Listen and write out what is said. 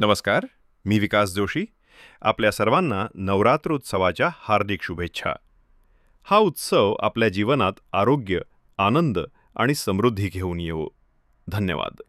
नमस्कार, मी विकास जोशी. आपल्या सर्वांना नवरात्रोत्सवाच्या हार्दिक शुभेच्छा. हा उत्सव आपल्या जीवनात आरोग्य, आनंद आणि समृद्धी घेऊन येवो. धन्यवाद.